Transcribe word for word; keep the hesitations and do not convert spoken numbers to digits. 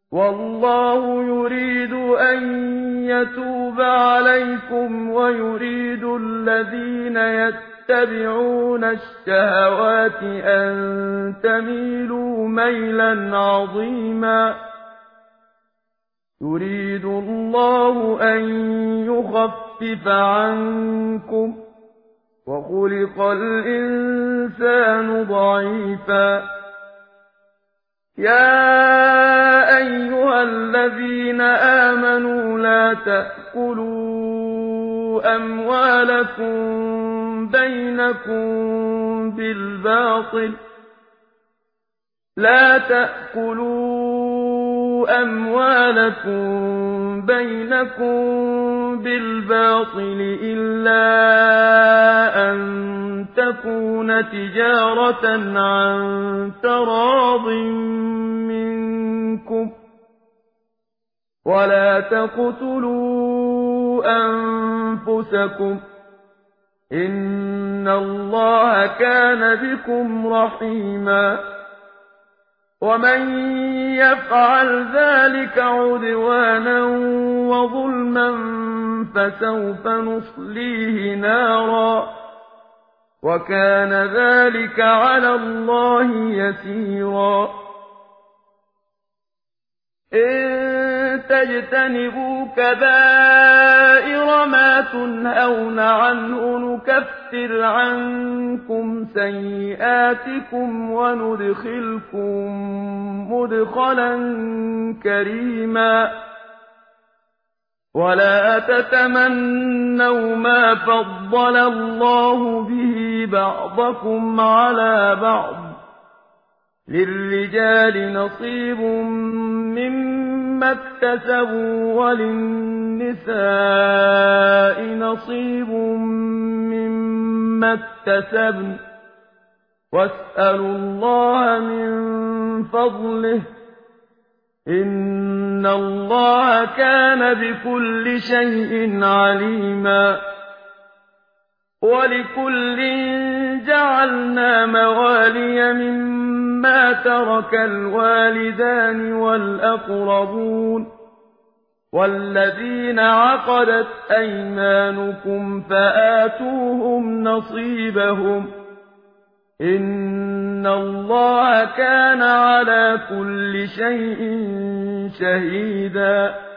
وَاللَّهُ يُرِيدُ أَن يَتُوبَ عَلَيْكُمْ وَيُرِيدُ الَّذِينَ يَتَّبِعُونَ الشَّهَوَاتِ أَن تَمِيلُوا مَيْلًا عَظِيمًا يُرِيدُ اللَّهُ أَن يُخَفِّفَ عَنكُمْ وَخُلِقَ الْإِنسَانُ ضَعِيفًا يَا أَيُّهَا الَّذِينَ آمَنُوا لَا تَأْكُلُوا أَمْوَالَكُم بَيْنَكُم بِالْبَاطِلِ لَا تَأْكُلُوا أَمْوَالَكُم بَيْنَكُم بِالْبَاطِلِ إِلَّا أَن تَكُونَ تِجَارَةً عَن تَرَاضٍ مِّنكُمْ وَلَا تَقْتُلُوا أَنفُسَكُمْ ۚ إِنَّ اللَّهَ كَانَ بِكُمْ رَحِيمًا وَمَن يَفْعَلْ ذَٰلِكَ عُدْوَانًا وَظُلْمًا فَسَوْفَ نُصْلِيهِ نَارًا ۚ وَكَانَ ذَٰلِكَ عَلَى اللَّهِ يَسِيرًا إِن تَجْتَنِبُوا كَبَائِرَ مَا تُنْهَوْنَ عَنْهُ نُكَفِّرْ عَنكُمْ سَيِّئَاتِكُمْ وَنُدْخِلْكُم مُّدْخَلًا كَرِيمًا وَلَا تَتَمَنَّوْا مَا فَضَّلَ اللَّهُ بِهِ بَعْضَكُمْ عَلَىٰ بَعْضٍ ۚ لِّلرِّجَالِ نَصِيبٌ مِّمَّا اكْتَسَبُوا وَلِلنِّسَاءِ نَصِيبٌ مِّمَّا اكْتَسَبْنَ ۚ وَاسْأَلُوا اللَّهَ مِن فَضْلِهِ ۗ إِنَّ اللَّهَ كَانَ بِكُلِّ شَيْءٍ عَلِيمًا وَلِكُلٍّ جَعَلْنَا مَوَالِيَ مِمَّا تَرَكَ الْوَالِدَانِ وَالْأَقْرَبُونَ وَالَّذِينَ عَقَدَتْ أَيْمَانُكُمْ فَآتُوهُمْ نَصِيبَهُمْ ۖ إِنَّ اللَّهَ كَانَ عَلَىٰ كُلِّ شَيْءٍ شَهِيدًا